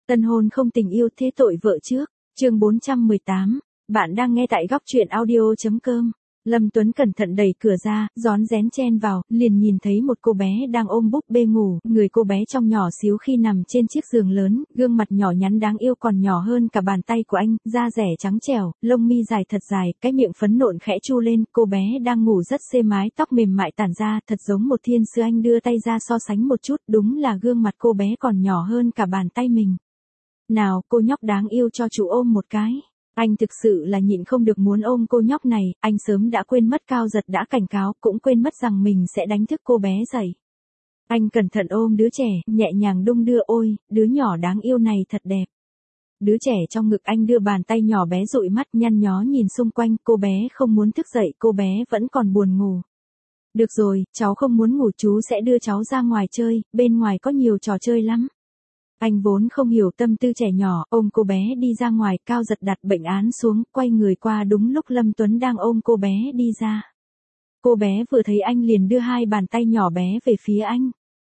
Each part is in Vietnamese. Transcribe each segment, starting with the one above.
Tân hôn không tình yêu thế tội vợ trước. Chương 418. Bạn đang nghe tại góc truyện audio.com. Lâm Tuấn cẩn thận đẩy cửa ra, rón rén chen vào, liền nhìn thấy một cô bé đang ôm búp bê ngủ, người cô bé trông nhỏ xíu khi nằm trên chiếc giường lớn, gương mặt nhỏ nhắn đáng yêu còn nhỏ hơn cả bàn tay của anh, da rẻ trắng trẻo, lông mi dài thật dài, cái miệng phấn nộn khẽ chu lên, cô bé đang ngủ rất êm, mái tóc mềm mại tản ra, thật giống một thiên sứ. Anh đưa tay ra so sánh một chút, đúng là gương mặt cô bé còn nhỏ hơn cả bàn tay mình. Nào, cô nhóc đáng yêu cho chủ ôm một cái. Anh thực sự là nhịn không được muốn ôm cô nhóc này, anh sớm đã quên mất Cao Giật đã cảnh cáo, cũng quên mất rằng mình sẽ đánh thức cô bé dậy. Anh cẩn thận ôm đứa trẻ, nhẹ nhàng đung đưa, ôi, đứa nhỏ đáng yêu này thật đẹp. Đứa trẻ trong ngực anh đưa bàn tay nhỏ bé dụi mắt nhăn nhó nhìn xung quanh, cô bé không muốn thức dậy, cô bé vẫn còn buồn ngủ. Được rồi, cháu không muốn ngủ, chú sẽ đưa cháu ra ngoài chơi, bên ngoài có nhiều trò chơi lắm. Anh vốn không hiểu tâm tư trẻ nhỏ, ôm cô bé đi ra ngoài, Cao Giật đặt bệnh án xuống, quay người qua đúng lúc Lâm Tuấn đang ôm cô bé đi ra. Cô bé vừa thấy anh liền đưa hai bàn tay nhỏ bé về phía anh.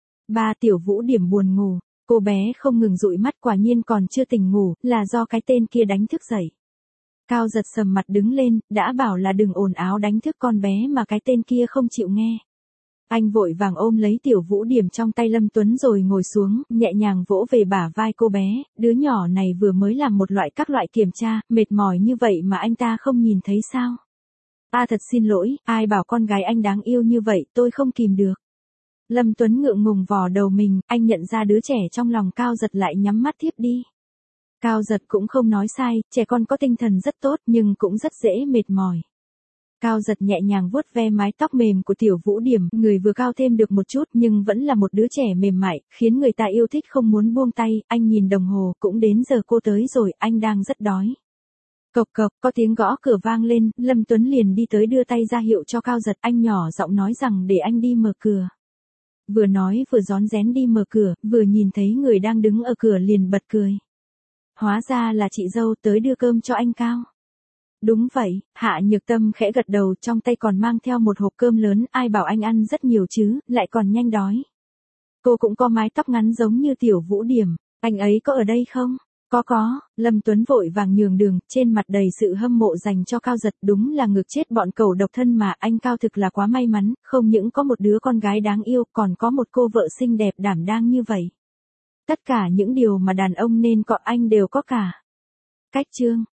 Ba Tiểu Vũ Điểm buồn ngủ, cô bé không ngừng dụi mắt, quả nhiên còn chưa tỉnh ngủ, là do cái tên kia đánh thức dậy. Cao Giật sầm mặt đứng lên, đã bảo là đừng ồn ào đánh thức con bé mà cái tên kia không chịu nghe. Anh vội vàng ôm lấy Tiểu Vũ Điểm trong tay Lâm Tuấn rồi ngồi xuống, nhẹ nhàng vỗ về bả vai cô bé, đứa nhỏ này vừa mới làm các loại kiểm tra, mệt mỏi như vậy mà anh ta không nhìn thấy sao? Thật xin lỗi, ai bảo con gái anh đáng yêu như vậy, tôi không kìm được. Lâm Tuấn ngượng ngùng vò đầu mình, anh nhận ra đứa trẻ trong lòng Cao Giật lại nhắm mắt thiếp đi. Cao Giật cũng không nói sai, trẻ con có tinh thần rất tốt nhưng cũng rất dễ mệt mỏi. Cao Giật nhẹ nhàng vuốt ve mái tóc mềm của Tiểu Vũ Điểm, người vừa cao thêm được một chút nhưng vẫn là một đứa trẻ mềm mại, khiến người ta yêu thích không muốn buông tay. Anh nhìn đồng hồ, cũng đến giờ cô tới rồi, anh đang rất đói. Cộc cộc, có tiếng gõ cửa vang lên, Lâm Tuấn liền đi tới đưa tay ra hiệu cho Cao Giật, anh nhỏ giọng nói rằng để anh đi mở cửa. Vừa nói vừa rón rén đi mở cửa, vừa nhìn thấy người đang đứng ở cửa liền bật cười. Hóa ra là chị dâu tới đưa cơm cho anh Cao. Đúng vậy, Hạ Nhược Tâm khẽ gật đầu, trong tay còn mang theo một hộp cơm lớn, ai bảo anh ăn rất nhiều chứ, lại còn nhanh đói. Cô cũng có mái tóc ngắn giống như Tiểu Vũ Điểm, anh ấy có ở đây không? Có, Lâm Tuấn vội vàng nhường đường, trên mặt đầy sự hâm mộ dành cho Cao Giật, đúng là ngược chết bọn cẩu độc thân mà, anh Cao thực là quá may mắn, không những có một đứa con gái đáng yêu, còn có một cô vợ xinh đẹp đảm đang như vậy. Tất cả những điều mà đàn ông nên có anh đều có cả. Cách chương